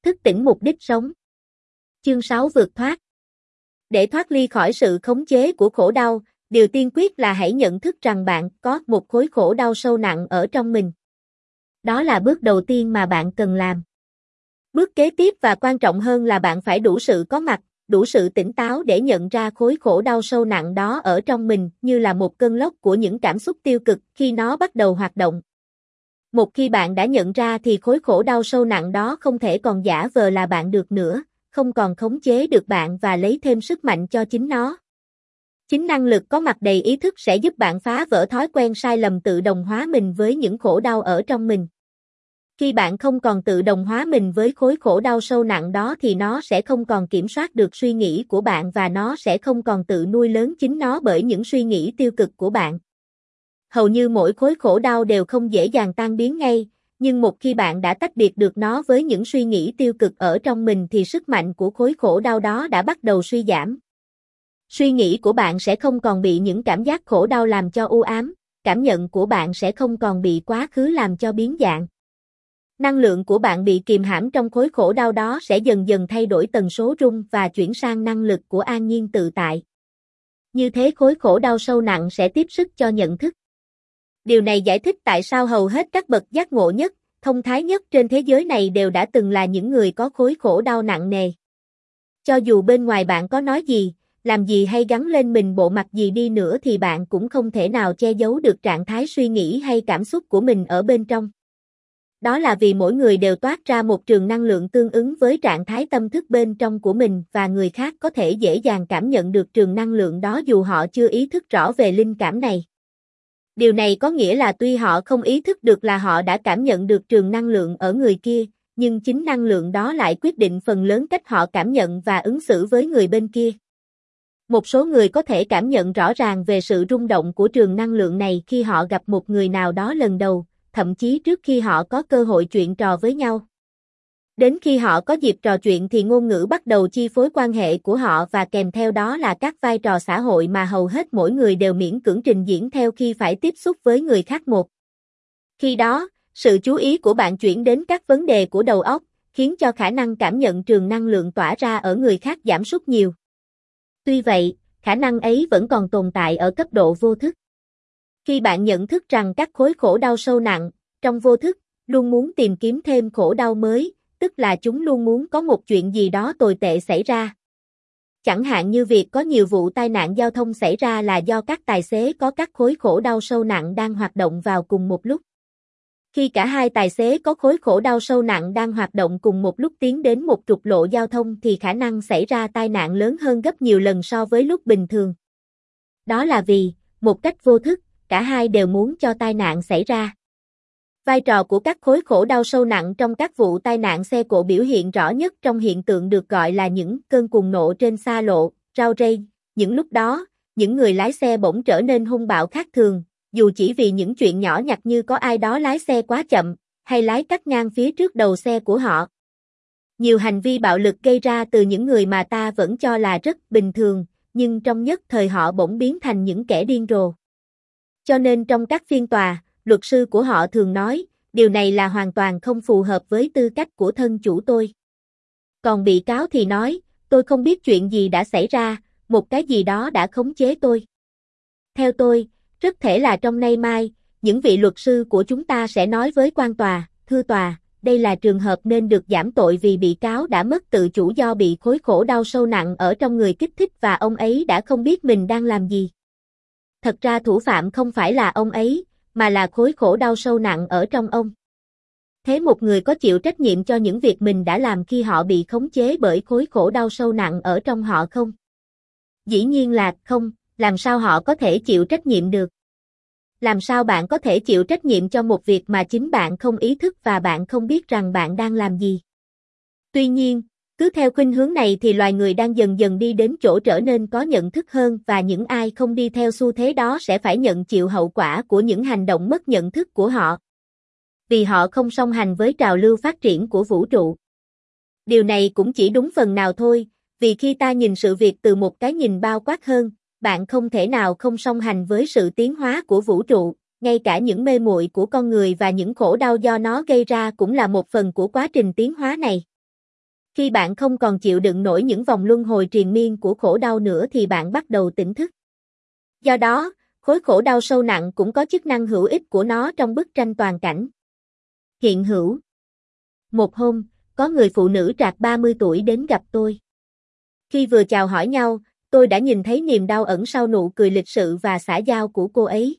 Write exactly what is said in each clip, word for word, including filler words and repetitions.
thức tỉnh mục đích sống. Chương sáu vượt thoát. Để thoát ly khỏi sự khống chế của khổ đau, điều tiên quyết là hãy nhận thức rằng bạn có một khối khổ đau sâu nặng ở trong mình. Đó là bước đầu tiên mà bạn cần làm. Bước kế tiếp và quan trọng hơn là bạn phải đủ sự có mặt, đủ sự tỉnh táo để nhận ra khối khổ đau sâu nặng đó ở trong mình như là một cơn lốc của những cảm xúc tiêu cực khi nó bắt đầu hoạt động. Một khi bạn đã nhận ra thì khối khổ đau sâu nặng đó không thể còn giả vờ là bạn được nữa, không còn khống chế được bạn và lấy thêm sức mạnh cho chính nó. Chính năng lực có mặt đầy ý thức sẽ giúp bạn phá vỡ thói quen sai lầm tự đồng hóa mình với những khổ đau ở trong mình. Khi bạn không còn tự đồng hóa mình với khối khổ đau sâu nặng đó thì nó sẽ không còn kiểm soát được suy nghĩ của bạn và nó sẽ không còn tự nuôi lớn chính nó bởi những suy nghĩ tiêu cực của bạn. Hầu như mỗi khối khổ đau đều không dễ dàng tan biến ngay, nhưng một khi bạn đã tách biệt được nó với những suy nghĩ tiêu cực ở trong mình thì sức mạnh của khối khổ đau đó đã bắt đầu suy giảm. Suy nghĩ của bạn sẽ không còn bị những cảm giác khổ đau làm cho u ám, cảm nhận của bạn sẽ không còn bị quá khứ làm cho biến dạng. Năng lượng của bạn bị kìm hãm trong khối khổ đau đó sẽ dần dần thay đổi tần số rung và chuyển sang năng lực của an nhiên tự tại. Như thế khối khổ đau sâu nặng sẽ tiếp sức cho nhận thức. Điều này giải thích tại sao hầu hết các bậc giác ngộ nhất, thông thái nhất trên thế giới này đều đã từng là những người có khối khổ đau nặng nề. Cho dù bên ngoài bạn có nói gì, làm gì hay gắn lên mình bộ mặt gì đi nữa thì bạn cũng không thể nào che giấu được trạng thái suy nghĩ hay cảm xúc của mình ở bên trong. Đó là vì mỗi người đều toát ra một trường năng lượng tương ứng với trạng thái tâm thức bên trong của mình và người khác có thể dễ dàng cảm nhận được trường năng lượng đó dù họ chưa ý thức rõ về linh cảm này. Điều này có nghĩa là tuy họ không ý thức được là họ đã cảm nhận được trường năng lượng ở người kia, nhưng chính năng lượng đó lại quyết định phần lớn cách họ cảm nhận và ứng xử với người bên kia. Một số người có thể cảm nhận rõ ràng về sự rung động của trường năng lượng này khi họ gặp một người nào đó lần đầu, thậm chí trước khi họ có cơ hội chuyện trò với nhau. Đến khi họ có dịp trò chuyện thì ngôn ngữ bắt đầu chi phối quan hệ của họ và kèm theo đó là các vai trò xã hội mà hầu hết mỗi người đều miễn cưỡng trình diễn theo khi phải tiếp xúc với người khác một. Khi đó, sự chú ý của bạn chuyển đến các vấn đề của đầu óc, khiến cho khả năng cảm nhận trường năng lượng tỏa ra ở người khác giảm sút nhiều. Tuy vậy, khả năng ấy vẫn còn tồn tại ở cấp độ vô thức. Khi bạn nhận thức rằng các khối khổ đau sâu nặng, trong vô thức, luôn muốn tìm kiếm thêm khổ đau mới, tức là chúng luôn muốn có một chuyện gì đó tồi tệ xảy ra. Chẳng hạn như việc có nhiều vụ tai nạn giao thông xảy ra là do các tài xế có các khối khổ đau sâu nặng đang hoạt động vào cùng một lúc. Khi cả hai tài xế có khối khổ đau sâu nặng đang hoạt động cùng một lúc tiến đến một trục lộ giao thông thì khả năng xảy ra tai nạn lớn hơn gấp nhiều lần so với lúc bình thường. Đó là vì, một cách vô thức, cả hai đều muốn cho tai nạn xảy ra. Vai trò của các khối khổ đau sâu nặng trong các vụ tai nạn xe cộ biểu hiện rõ nhất trong hiện tượng được gọi là những cơn cuồng nộ trên xa lộ, rao rây. Những lúc đó, những người lái xe bỗng trở nên hung bạo khác thường, dù chỉ vì những chuyện nhỏ nhặt như có ai đó lái xe quá chậm, hay lái cắt ngang phía trước đầu xe của họ. Nhiều hành vi bạo lực gây ra từ những người mà ta vẫn cho là rất bình thường, nhưng trong nhất thời họ bỗng biến thành những kẻ điên rồ. Cho nên trong các phiên tòa, luật sư của họ thường nói, điều này là hoàn toàn không phù hợp với tư cách của thân chủ tôi. Còn bị cáo thì nói, tôi không biết chuyện gì đã xảy ra, một cái gì đó đã khống chế tôi. Theo tôi, rất thể là trong nay mai, những vị luật sư của chúng ta sẽ nói với quan tòa, thưa tòa, đây là trường hợp nên được giảm tội vì bị cáo đã mất tự chủ do bị khối khổ đau sâu nặng ở trong người kích thích và ông ấy đã không biết mình đang làm gì. Thật ra thủ phạm không phải là ông ấy, mà là khối khổ đau sâu nặng ở trong ông. Thế một người có chịu trách nhiệm cho những việc mình đã làm khi họ bị khống chế bởi khối khổ đau sâu nặng ở trong họ không? Dĩ nhiên là không, làm sao họ có thể chịu trách nhiệm được? Làm sao bạn có thể chịu trách nhiệm cho một việc mà chính bạn không ý thức và bạn không biết rằng bạn đang làm gì? Tuy nhiên, cứ theo khuynh hướng này thì loài người đang dần dần đi đến chỗ trở nên có nhận thức hơn và những ai không đi theo xu thế đó sẽ phải nhận chịu hậu quả của những hành động mất nhận thức của họ. Vì họ không song hành với trào lưu phát triển của vũ trụ. Điều này cũng chỉ đúng phần nào thôi, vì khi ta nhìn sự việc từ một cái nhìn bao quát hơn, bạn không thể nào không song hành với sự tiến hóa của vũ trụ, ngay cả những mê muội của con người và những khổ đau do nó gây ra cũng là một phần của quá trình tiến hóa này. Khi bạn không còn chịu đựng nổi những vòng luân hồi triền miên của khổ đau nữa thì bạn bắt đầu tỉnh thức. Do đó, khối khổ đau sâu nặng cũng có chức năng hữu ích của nó trong bức tranh toàn cảnh. Hiện hữu. Một hôm, có người phụ nữ trạc ba mươi tuổi đến gặp tôi. Khi vừa chào hỏi nhau, tôi đã nhìn thấy niềm đau ẩn sau nụ cười lịch sự và xã giao của cô ấy.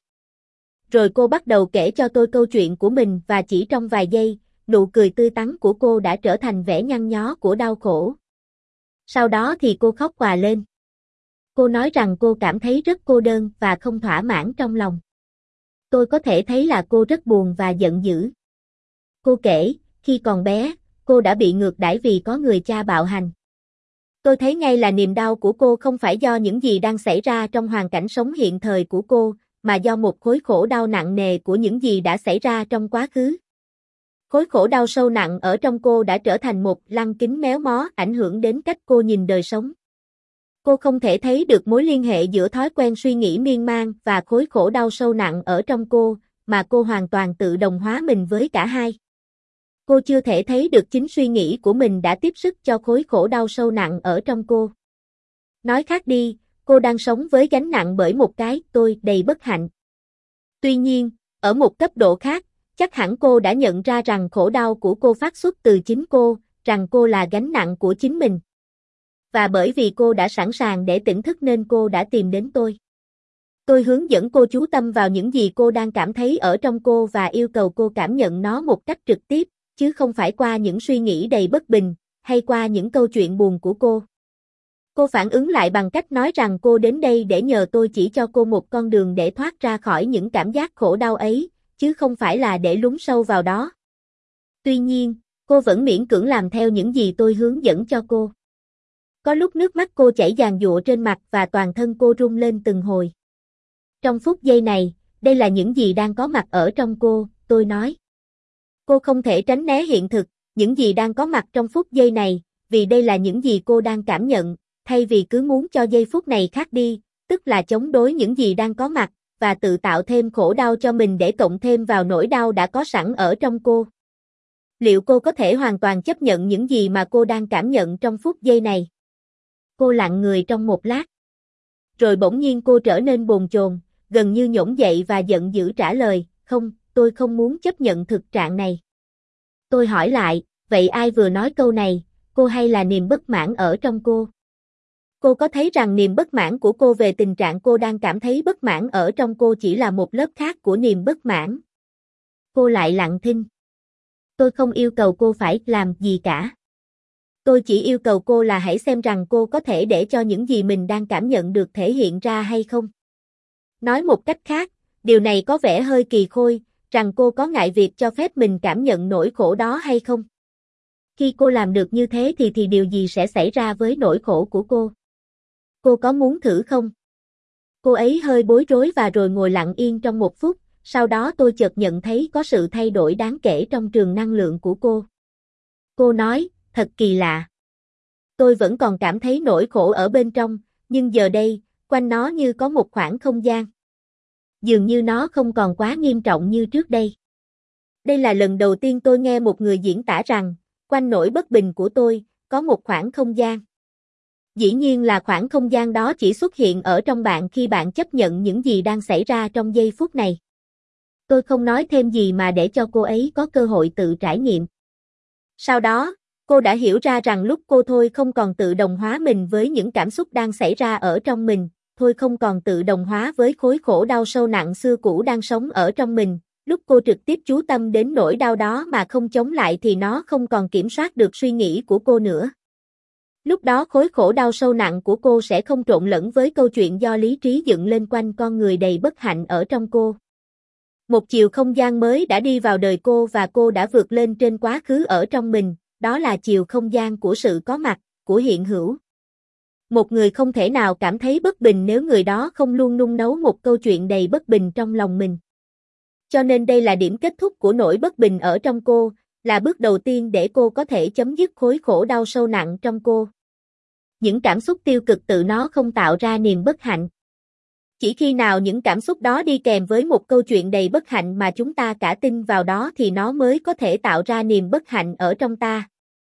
Rồi cô bắt đầu kể cho tôi câu chuyện của mình và chỉ trong vài giây, nụ cười tươi tắn của cô đã trở thành vẻ nhăn nhó của đau khổ. Sau đó thì cô khóc òa lên. Cô nói rằng cô cảm thấy rất cô đơn và không thỏa mãn trong lòng. Tôi có thể thấy là cô rất buồn và giận dữ. Cô kể, khi còn bé, cô đã bị ngược đãi vì có người cha bạo hành. Tôi thấy ngay là niềm đau của cô không phải do những gì đang xảy ra trong hoàn cảnh sống hiện thời của cô, mà do một khối khổ đau nặng nề của những gì đã xảy ra trong quá khứ. Khối khổ đau sâu nặng ở trong cô đã trở thành một lăng kính méo mó ảnh hưởng đến cách cô nhìn đời sống. Cô không thể thấy được mối liên hệ giữa thói quen suy nghĩ miên man và khối khổ đau sâu nặng ở trong cô, mà cô hoàn toàn tự đồng hóa mình với cả hai. Cô chưa thể thấy được chính suy nghĩ của mình đã tiếp sức cho khối khổ đau sâu nặng ở trong cô. Nói khác đi, cô đang sống với gánh nặng bởi một cái tôi đầy bất hạnh. Tuy nhiên, ở một cấp độ khác, chắc hẳn cô đã nhận ra rằng khổ đau của cô phát xuất từ chính cô, rằng cô là gánh nặng của chính mình. Và bởi vì cô đã sẵn sàng để tỉnh thức nên cô đã tìm đến tôi. Tôi hướng dẫn cô chú tâm vào những gì cô đang cảm thấy ở trong cô và yêu cầu cô cảm nhận nó một cách trực tiếp, chứ không phải qua những suy nghĩ đầy bất bình, hay qua những câu chuyện buồn của cô. Cô phản ứng lại bằng cách nói rằng cô đến đây để nhờ tôi chỉ cho cô một con đường để thoát ra khỏi những cảm giác khổ đau ấy, chứ không phải là để lún sâu vào đó. Tuy nhiên, cô vẫn miễn cưỡng làm theo những gì tôi hướng dẫn cho cô. Có lúc nước mắt cô chảy giàn giụa trên mặt và toàn thân cô rung lên từng hồi. Trong phút giây này, đây là những gì đang có mặt ở trong cô, tôi nói. Cô không thể tránh né hiện thực, những gì đang có mặt trong phút giây này, vì đây là những gì cô đang cảm nhận, thay vì cứ muốn cho giây phút này khác đi, tức là chống đối những gì đang có mặt, và tự tạo thêm khổ đau cho mình để cộng thêm vào nỗi đau đã có sẵn ở trong cô. Liệu cô có thể hoàn toàn chấp nhận những gì mà cô đang cảm nhận trong phút giây này? Cô lặng người trong một lát. Rồi bỗng nhiên cô trở nên bồn chồn, gần như nhổn dậy và giận dữ trả lời, không, tôi không muốn chấp nhận thực trạng này. Tôi hỏi lại, vậy ai vừa nói câu này, cô hay là niềm bất mãn ở trong cô? Cô có thấy rằng niềm bất mãn của cô về tình trạng cô đang cảm thấy bất mãn ở trong cô chỉ là một lớp khác của niềm bất mãn? Cô lại lặng thinh. Tôi không yêu cầu cô phải làm gì cả. Tôi chỉ yêu cầu cô là hãy xem rằng cô có thể để cho những gì mình đang cảm nhận được thể hiện ra hay không. Nói một cách khác, điều này có vẻ hơi kỳ khôi, rằng cô có ngại việc cho phép mình cảm nhận nỗi khổ đó hay không? Khi cô làm được như thế thì thì điều gì sẽ xảy ra với nỗi khổ của cô? Cô có muốn thử không? Cô ấy hơi bối rối và rồi ngồi lặng yên trong một phút, sau đó tôi chợt nhận thấy có sự thay đổi đáng kể trong trường năng lượng của cô. Cô nói, thật kỳ lạ. Tôi vẫn còn cảm thấy nỗi khổ ở bên trong, nhưng giờ đây, quanh nó như có một khoảng không gian. Dường như nó không còn quá nghiêm trọng như trước đây. Đây là lần đầu tiên tôi nghe một người diễn tả rằng, quanh nỗi bất bình của tôi, có một khoảng không gian. Dĩ nhiên là khoảng không gian đó chỉ xuất hiện ở trong bạn khi bạn chấp nhận những gì đang xảy ra trong giây phút này. Tôi không nói thêm gì mà để cho cô ấy có cơ hội tự trải nghiệm. Sau đó, cô đã hiểu ra rằng lúc cô thôi không còn tự đồng hóa mình với những cảm xúc đang xảy ra ở trong mình, thôi không còn tự đồng hóa với khối khổ đau sâu nặng xưa cũ đang sống ở trong mình, lúc cô trực tiếp chú tâm đến nỗi đau đó mà không chống lại thì nó không còn kiểm soát được suy nghĩ của cô nữa. Lúc đó khối khổ đau sâu nặng của cô sẽ không trộn lẫn với câu chuyện do lý trí dựng lên quanh con người đầy bất hạnh ở trong cô. Một chiều không gian mới đã đi vào đời cô và cô đã vượt lên trên quá khứ ở trong mình, đó là chiều không gian của sự có mặt, của hiện hữu. Một người không thể nào cảm thấy bất bình nếu người đó không luôn nung nấu một câu chuyện đầy bất bình trong lòng mình. Cho nên đây là điểm kết thúc của nỗi bất bình ở trong cô, là bước đầu tiên để cô có thể chấm dứt khối khổ đau sâu nặng trong cô. Những cảm xúc tiêu cực tự nó không tạo ra niềm bất hạnh. Chỉ khi nào những cảm xúc đó đi kèm với một câu chuyện đầy bất hạnh mà chúng ta cả tin vào đó thì nó mới có thể tạo ra niềm bất hạnh ở trong ta.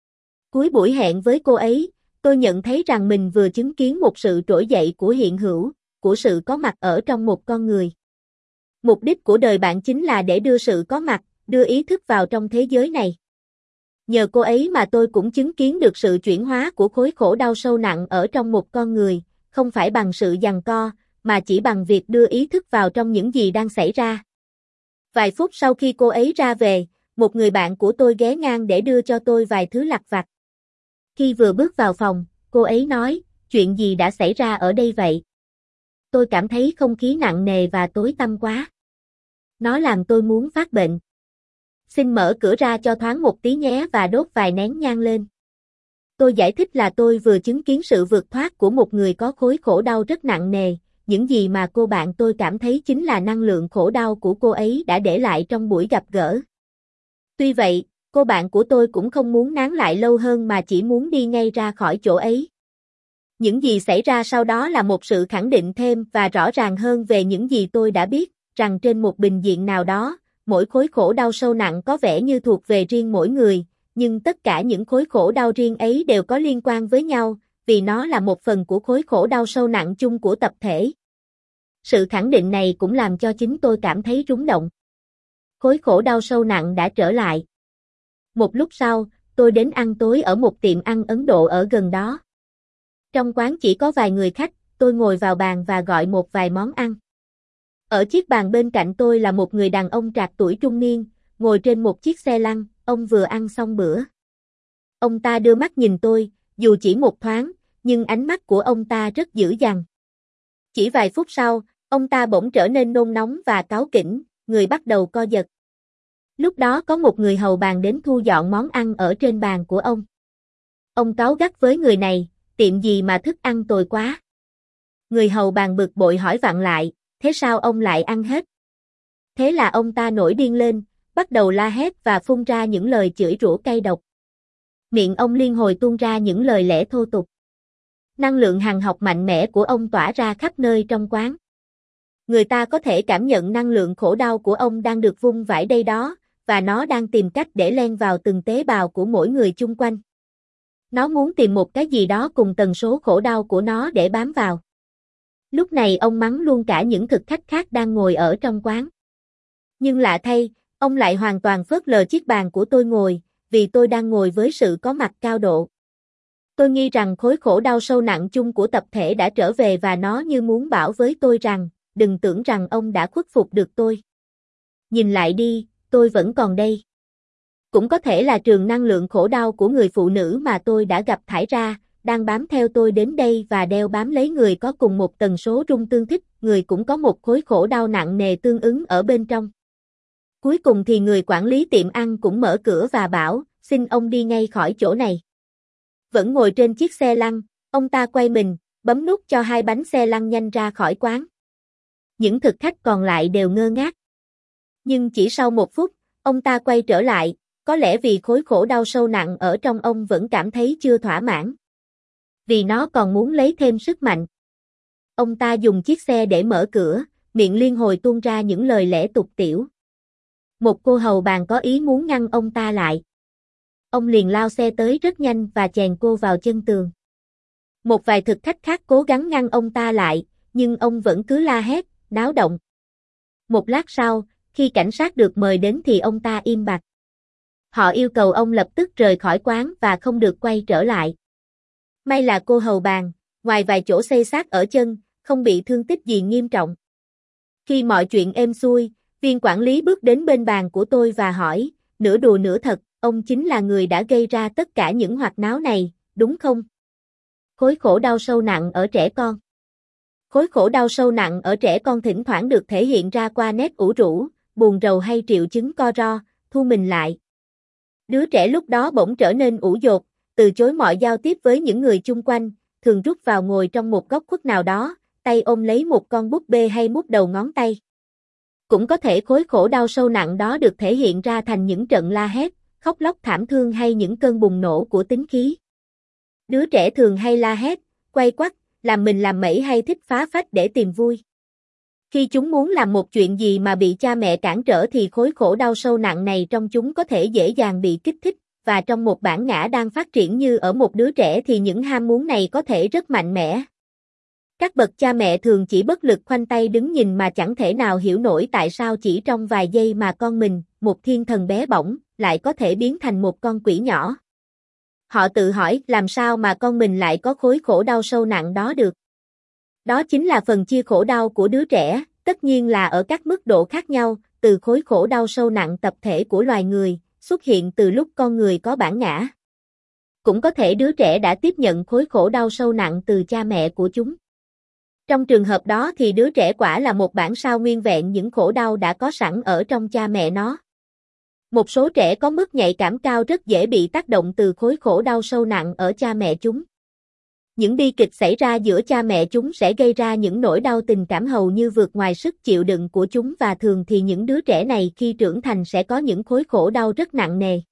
Cuối buổi hẹn với cô ấy, tôi nhận thấy rằng mình vừa chứng kiến một sự trỗi dậy của hiện hữu, của sự có mặt ở trong một con người. Mục đích của đời bạn chính là để đưa sự có mặt, đưa ý thức vào trong thế giới này. Nhờ cô ấy mà tôi cũng chứng kiến được sự chuyển hóa của khối khổ đau sâu nặng ở trong một con người, không phải bằng sự giằng co, mà chỉ bằng việc đưa ý thức vào trong những gì đang xảy ra. Vài phút sau khi cô ấy ra về, một người bạn của tôi ghé ngang để đưa cho tôi vài thứ lặt vặt. Khi vừa bước vào phòng, cô ấy nói, chuyện gì đã xảy ra ở đây vậy? Tôi cảm thấy không khí nặng nề và tối tăm quá. Nó làm tôi muốn phát bệnh. Xin mở cửa ra cho thoáng một tí nhé và đốt vài nén nhang lên. Tôi giải thích là tôi vừa chứng kiến sự vượt thoát của một người có khối khổ đau rất nặng nề, những gì mà cô bạn tôi cảm thấy chính là năng lượng khổ đau của cô ấy đã để lại trong buổi gặp gỡ. Tuy vậy, cô bạn của tôi cũng không muốn nán lại lâu hơn mà chỉ muốn đi ngay ra khỏi chỗ ấy. Những gì xảy ra sau đó là một sự khẳng định thêm và rõ ràng hơn về những gì tôi đã biết, rằng trên một bình diện nào đó, mỗi khối khổ đau sâu nặng có vẻ như thuộc về riêng mỗi người, nhưng tất cả những khối khổ đau riêng ấy đều có liên quan với nhau, vì nó là một phần của khối khổ đau sâu nặng chung của tập thể. Sự khẳng định này cũng làm cho chính tôi cảm thấy rung động. Khối khổ đau sâu nặng đã trở lại. Một lúc sau, tôi đến ăn tối ở một tiệm ăn Ấn Độ ở gần đó. Trong quán chỉ có vài người khách, tôi ngồi vào bàn và gọi một vài món ăn. Ở chiếc bàn bên cạnh tôi là một người đàn ông trạc tuổi trung niên, ngồi trên một chiếc xe lăn, ông vừa ăn xong bữa. Ông ta đưa mắt nhìn tôi, dù chỉ một thoáng, nhưng ánh mắt của ông ta rất dữ dằn. Chỉ vài phút sau, ông ta bỗng trở nên nôn nóng và cáu kỉnh, người bắt đầu co giật. Lúc đó có một người hầu bàn đến thu dọn món ăn ở trên bàn của ông. Ông cáu gắt với người này, tiệm gì mà thức ăn tồi quá. Người hầu bàn bực bội hỏi vặn lại, thế sao ông lại ăn hết? Thế là ông ta nổi điên lên, bắt đầu la hét và phun ra những lời chửi rủa cay độc. Miệng ông liên hồi tuôn ra những lời lẽ thô tục. Năng lượng hàn học mạnh mẽ của ông tỏa ra khắp nơi trong quán. Người ta có thể cảm nhận năng lượng khổ đau của ông đang được vung vãi đây đó, và nó đang tìm cách để len vào từng tế bào của mỗi người chung quanh. Nó muốn tìm một cái gì đó cùng tần số khổ đau của nó để bám vào. Lúc này ông mắng luôn cả những thực khách khác đang ngồi ở trong quán. Nhưng lạ thay, ông lại hoàn toàn phớt lờ chiếc bàn của tôi ngồi, vì tôi đang ngồi với sự có mặt cao độ. Tôi nghi rằng khối khổ đau sâu nặng chung của tập thể đã trở về và nó như muốn bảo với tôi rằng, đừng tưởng rằng ông đã khuất phục được tôi. Nhìn lại đi, tôi vẫn còn đây. Cũng có thể là trường năng lượng khổ đau của người phụ nữ mà tôi đã gặp thải ra, đang bám theo tôi đến đây và đeo bám lấy người có cùng một tần số rung tương thích, người cũng có một khối khổ đau nặng nề tương ứng ở bên trong. Cuối cùng thì người quản lý tiệm ăn cũng mở cửa và bảo, xin ông đi ngay khỏi chỗ này. Vẫn ngồi trên chiếc xe lăn, ông ta quay mình, bấm nút cho hai bánh xe lăn nhanh ra khỏi quán. Những thực khách còn lại đều ngơ ngác. Nhưng chỉ sau một phút, ông ta quay trở lại, có lẽ vì khối khổ đau sâu nặng ở trong ông vẫn cảm thấy chưa thỏa mãn. Vì nó còn muốn lấy thêm sức mạnh. Ông ta dùng chiếc xe để mở cửa, miệng liên hồi tuôn ra những lời lẽ tục tĩu. Một cô hầu bàn có ý muốn ngăn ông ta lại. Ông liền lao xe tới rất nhanh và chèn cô vào chân tường. Một vài thực khách khác cố gắng ngăn ông ta lại, nhưng ông vẫn cứ la hét, náo động. Một lát sau, khi cảnh sát được mời đến thì ông ta im bặt. Họ yêu cầu ông lập tức rời khỏi quán và không được quay trở lại. May là cô hầu bàn, ngoài vài chỗ xây xát ở chân, không bị thương tích gì nghiêm trọng. Khi mọi chuyện êm xuôi, viên quản lý bước đến bên bàn của tôi và hỏi, nửa đùa nửa thật, ông chính là người đã gây ra tất cả những hoạt náo này, đúng không? Khối khổ đau sâu nặng ở trẻ con. Khối khổ đau sâu nặng ở trẻ con thỉnh thoảng được thể hiện ra qua nét ủ rũ, buồn rầu hay triệu chứng co ro, thu mình lại. Đứa trẻ lúc đó bỗng trở nên ủ dột, từ chối mọi giao tiếp với những người chung quanh, thường rút vào ngồi trong một góc khuất nào đó, tay ôm lấy một con búp bê hay mút đầu ngón tay. Cũng có thể khối khổ đau sâu nặng đó được thể hiện ra thành những trận la hét, khóc lóc thảm thương hay những cơn bùng nổ của tính khí. Đứa trẻ thường hay la hét, quay quắt, làm mình làm mẩy hay thích phá phách để tìm vui. Khi chúng muốn làm một chuyện gì mà bị cha mẹ cản trở thì khối khổ đau sâu nặng này trong chúng có thể dễ dàng bị kích thích, và trong một bản ngã đang phát triển như ở một đứa trẻ thì những ham muốn này có thể rất mạnh mẽ. Các bậc cha mẹ thường chỉ bất lực khoanh tay đứng nhìn mà chẳng thể nào hiểu nổi tại sao chỉ trong vài giây mà con mình, một thiên thần bé bỏng, lại có thể biến thành một con quỷ nhỏ. Họ tự hỏi làm sao mà con mình lại có khối khổ đau sâu nặng đó được. Đó chính là phần chia khổ đau của đứa trẻ, tất nhiên là ở các mức độ khác nhau, từ khối khổ đau sâu nặng tập thể của loài người, xuất hiện từ lúc con người có bản ngã. Cũng có thể đứa trẻ đã tiếp nhận khối khổ đau sâu nặng từ cha mẹ của chúng. Trong trường hợp đó thì đứa trẻ quả là một bản sao nguyên vẹn những khổ đau đã có sẵn ở trong cha mẹ nó. Một số trẻ có mức nhạy cảm cao rất dễ bị tác động từ khối khổ đau sâu nặng ở cha mẹ chúng. Những bi kịch xảy ra giữa cha mẹ chúng sẽ gây ra những nỗi đau tình cảm hầu như vượt ngoài sức chịu đựng của chúng và thường thì những đứa trẻ này khi trưởng thành sẽ có những khối khổ đau rất nặng nề.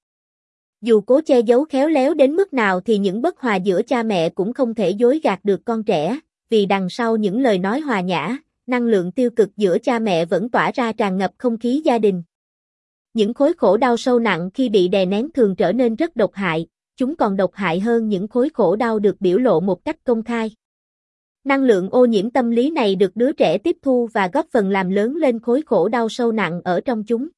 Dù cố che giấu khéo léo đến mức nào thì những bất hòa giữa cha mẹ cũng không thể dối gạt được con trẻ, vì đằng sau những lời nói hòa nhã, năng lượng tiêu cực giữa cha mẹ vẫn tỏa ra tràn ngập không khí gia đình. Những khối khổ đau sâu nặng khi bị đè nén thường trở nên rất độc hại, chúng còn độc hại hơn những khối khổ đau được biểu lộ một cách công khai. Năng lượng ô nhiễm tâm lý này được đứa trẻ tiếp thu và góp phần làm lớn lên khối khổ đau sâu nặng ở trong chúng.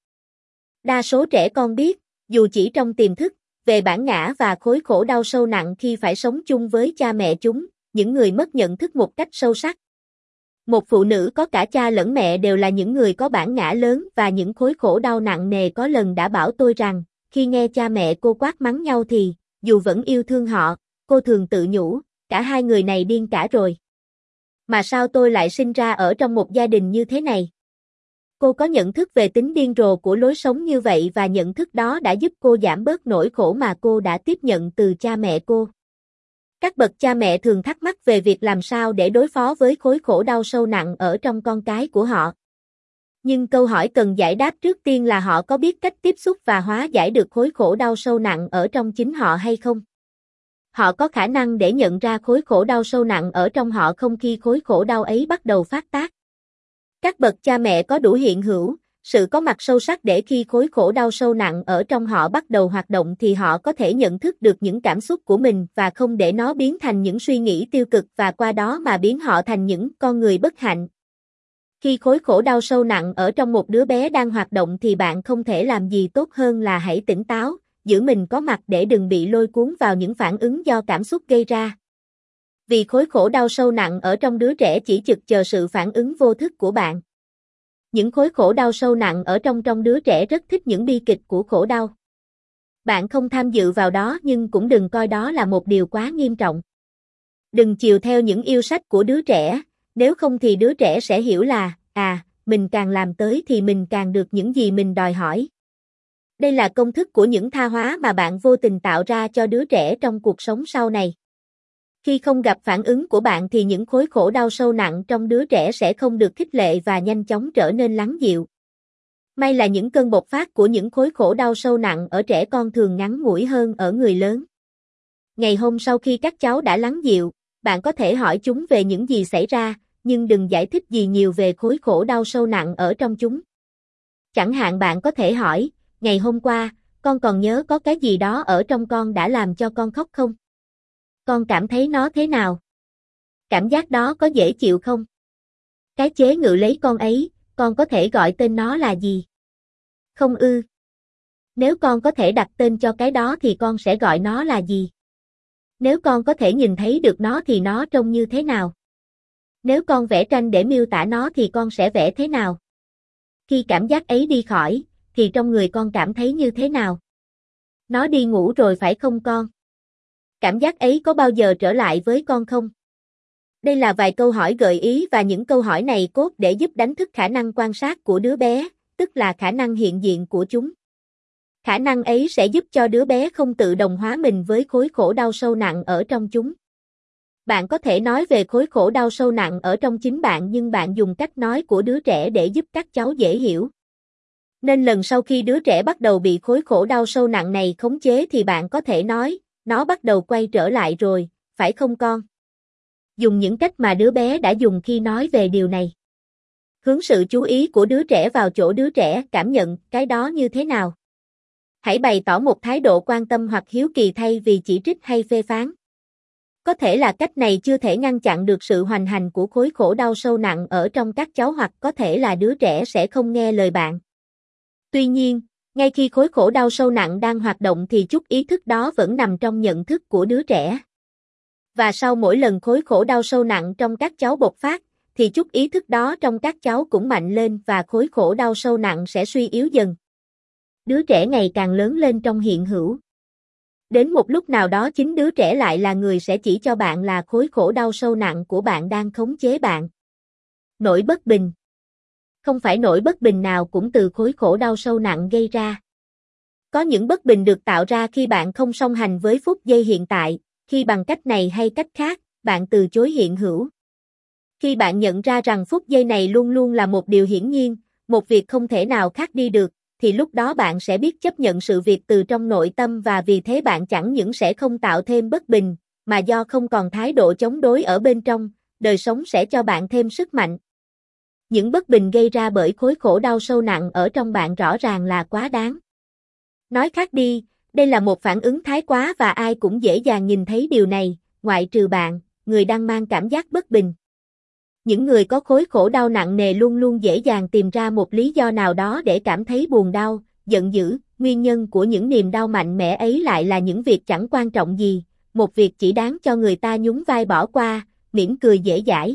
Đa số trẻ con biết, dù chỉ trong tiềm thức, về bản ngã và khối khổ đau sâu nặng khi phải sống chung với cha mẹ chúng, những người mất nhận thức một cách sâu sắc. Một phụ nữ có cả cha lẫn mẹ đều là những người có bản ngã lớn và những khối khổ đau nặng nề. Có lần đã bảo tôi rằng, khi nghe cha mẹ cô quát mắng nhau thì, dù vẫn yêu thương họ, cô thường tự nhủ, cả hai người này điên cả rồi. Mà sao tôi lại sinh ra ở trong một gia đình như thế này? Cô có nhận thức về tính điên rồ của lối sống như vậy và nhận thức đó đã giúp cô giảm bớt nỗi khổ mà cô đã tiếp nhận từ cha mẹ cô. Các bậc cha mẹ thường thắc mắc về việc làm sao để đối phó với khối khổ đau sâu nặng ở trong con cái của họ. Nhưng câu hỏi cần giải đáp trước tiên là họ có biết cách tiếp xúc và hóa giải được khối khổ đau sâu nặng ở trong chính họ hay không? Họ có khả năng để nhận ra khối khổ đau sâu nặng ở trong họ không khi khối khổ đau ấy bắt đầu phát tác? Các bậc cha mẹ có đủ hiện hữu, sự có mặt sâu sắc để khi khối khổ đau sâu nặng ở trong họ bắt đầu hoạt động thì họ có thể nhận thức được những cảm xúc của mình và không để nó biến thành những suy nghĩ tiêu cực và qua đó mà biến họ thành những con người bất hạnh. Khi khối khổ đau sâu nặng ở trong một đứa bé đang hoạt động thì bạn không thể làm gì tốt hơn là hãy tỉnh táo, giữ mình có mặt để đừng bị lôi cuốn vào những phản ứng do cảm xúc gây ra. Vì khối khổ đau sâu nặng ở trong đứa trẻ chỉ trực chờ sự phản ứng vô thức của bạn. Những khối khổ đau sâu nặng ở trong trong đứa trẻ rất thích những bi kịch của khổ đau. Bạn không tham dự vào đó nhưng cũng đừng coi đó là một điều quá nghiêm trọng. Đừng chiều theo những yêu sách của đứa trẻ, nếu không thì đứa trẻ sẽ hiểu là, à, mình càng làm tới thì mình càng được những gì mình đòi hỏi. Đây là công thức của những tha hóa mà bạn vô tình tạo ra cho đứa trẻ trong cuộc sống sau này. Khi không gặp phản ứng của bạn thì những khối khổ đau sâu nặng trong đứa trẻ sẽ không được khích lệ và nhanh chóng trở nên lắng dịu. May là những cơn bộc phát của những khối khổ đau sâu nặng ở trẻ con thường ngắn ngủi hơn ở người lớn. Ngày hôm sau khi các cháu đã lắng dịu, bạn có thể hỏi chúng về những gì xảy ra, nhưng đừng giải thích gì nhiều về khối khổ đau sâu nặng ở trong chúng. Chẳng hạn bạn có thể hỏi, ngày hôm qua, con còn nhớ có cái gì đó ở trong con đã làm cho con khóc không? Con cảm thấy nó thế nào? Cảm giác đó có dễ chịu không? Cái chế ngự lấy con ấy, con có thể gọi tên nó là gì? Không ư? Nếu con có thể đặt tên cho cái đó thì con sẽ gọi nó là gì? Nếu con có thể nhìn thấy được nó thì nó trông như thế nào? Nếu con vẽ tranh để miêu tả nó thì con sẽ vẽ thế nào? Khi cảm giác ấy đi khỏi, thì trong người con cảm thấy như thế nào? Nó đi ngủ rồi phải không con? Cảm giác ấy có bao giờ trở lại với con không? Đây là vài câu hỏi gợi ý và những câu hỏi này cốt để giúp đánh thức khả năng quan sát của đứa bé, tức là khả năng hiện diện của chúng. Khả năng ấy sẽ giúp cho đứa bé không tự đồng hóa mình với khối khổ đau sâu nặng ở trong chúng. Bạn có thể nói về khối khổ đau sâu nặng ở trong chính bạn nhưng bạn dùng cách nói của đứa trẻ để giúp các cháu dễ hiểu. Nên lần sau khi đứa trẻ bắt đầu bị khối khổ đau sâu nặng này khống chế thì bạn có thể nói, nó bắt đầu quay trở lại rồi, phải không con? Dùng những cách mà đứa bé đã dùng khi nói về điều này. Hướng sự chú ý của đứa trẻ vào chỗ đứa trẻ cảm nhận cái đó như thế nào. Hãy bày tỏ một thái độ quan tâm hoặc hiếu kỳ thay vì chỉ trích hay phê phán. Có thể là cách này chưa thể ngăn chặn được sự hoành hành của khối khổ đau sâu nặng ở trong các cháu, hoặc có thể là đứa trẻ sẽ không nghe lời bạn. Tuy nhiên, ngay khi khối khổ đau sâu nặng đang hoạt động thì chút ý thức đó vẫn nằm trong nhận thức của đứa trẻ. Và sau mỗi lần khối khổ đau sâu nặng trong các cháu bộc phát, thì chút ý thức đó trong các cháu cũng mạnh lên và khối khổ đau sâu nặng sẽ suy yếu dần. Đứa trẻ ngày càng lớn lên trong hiện hữu. Đến một lúc nào đó chính đứa trẻ lại là người sẽ chỉ cho bạn là khối khổ đau sâu nặng của bạn đang khống chế bạn. Nỗi bất bình. Không phải nỗi bất bình nào cũng từ khối khổ đau sâu nặng gây ra. Có những bất bình được tạo ra khi bạn không song hành với phút giây hiện tại, khi bằng cách này hay cách khác, bạn từ chối hiện hữu. Khi bạn nhận ra rằng phút giây này luôn luôn là một điều hiển nhiên, một việc không thể nào khác đi được, thì lúc đó bạn sẽ biết chấp nhận sự việc từ trong nội tâm, và vì thế bạn chẳng những sẽ không tạo thêm bất bình, mà do không còn thái độ chống đối ở bên trong, đời sống sẽ cho bạn thêm sức mạnh. Những bất bình gây ra bởi khối khổ đau sâu nặng ở trong bạn rõ ràng là quá đáng. Nói khác đi, đây là một phản ứng thái quá và ai cũng dễ dàng nhìn thấy điều này, ngoại trừ bạn, người đang mang cảm giác bất bình. Những người có khối khổ đau nặng nề luôn luôn dễ dàng tìm ra một lý do nào đó để cảm thấy buồn đau, giận dữ. Nguyên nhân của những niềm đau mạnh mẽ ấy lại là những việc chẳng quan trọng gì, một việc chỉ đáng cho người ta nhún vai bỏ qua, mỉm cười dễ dãi.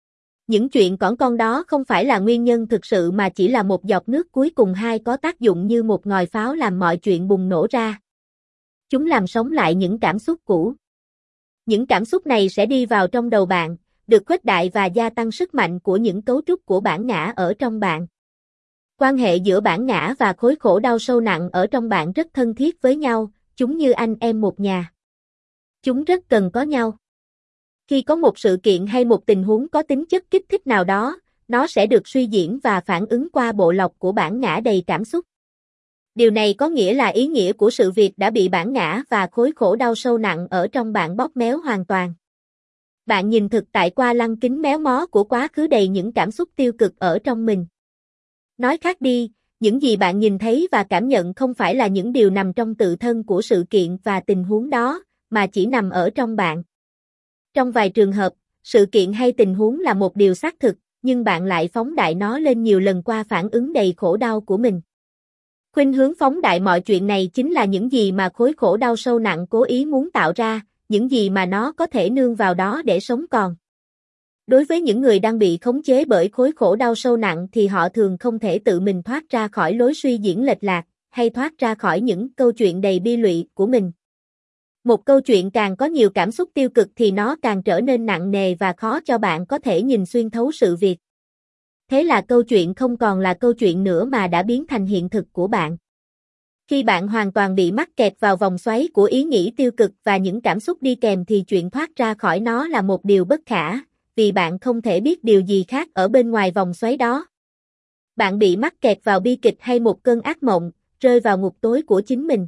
Những chuyện cỏn con đó không phải là nguyên nhân thực sự mà chỉ là một giọt nước cuối cùng hay có tác dụng như một ngòi pháo làm mọi chuyện bùng nổ ra. Chúng làm sống lại những cảm xúc cũ. Những cảm xúc này sẽ đi vào trong đầu bạn, được khuếch đại và gia tăng sức mạnh của những cấu trúc của bản ngã ở trong bạn. Quan hệ giữa bản ngã và khối khổ đau sâu nặng ở trong bạn rất thân thiết với nhau, chúng như anh em một nhà. Chúng rất cần có nhau. Khi có một sự kiện hay một tình huống có tính chất kích thích nào đó, nó sẽ được suy diễn và phản ứng qua bộ lọc của bản ngã đầy cảm xúc. Điều này có nghĩa là ý nghĩa của sự việc đã bị bản ngã và khối khổ đau sâu nặng ở trong bạn bóp méo hoàn toàn. Bạn nhìn thực tại qua lăng kính méo mó của quá khứ đầy những cảm xúc tiêu cực ở trong mình. Nói khác đi, những gì bạn nhìn thấy và cảm nhận không phải là những điều nằm trong tự thân của sự kiện và tình huống đó, mà chỉ nằm ở trong bạn. Trong vài trường hợp, sự kiện hay tình huống là một điều xác thực, nhưng bạn lại phóng đại nó lên nhiều lần qua phản ứng đầy khổ đau của mình. Khuynh hướng phóng đại mọi chuyện này chính là những gì mà khối khổ đau sâu nặng cố ý muốn tạo ra, những gì mà nó có thể nương vào đó để sống còn. Đối với những người đang bị khống chế bởi khối khổ đau sâu nặng thì họ thường không thể tự mình thoát ra khỏi lối suy diễn lệch lạc, hay thoát ra khỏi những câu chuyện đầy bi lụy của mình. Một câu chuyện càng có nhiều cảm xúc tiêu cực thì nó càng trở nên nặng nề và khó cho bạn có thể nhìn xuyên thấu sự việc. Thế là câu chuyện không còn là câu chuyện nữa mà đã biến thành hiện thực của bạn. Khi bạn hoàn toàn bị mắc kẹt vào vòng xoáy của ý nghĩ tiêu cực và những cảm xúc đi kèm thì chuyện thoát ra khỏi nó là một điều bất khả, vì bạn không thể biết điều gì khác ở bên ngoài vòng xoáy đó. Bạn bị mắc kẹt vào bi kịch hay một cơn ác mộng, rơi vào ngục tối của chính mình.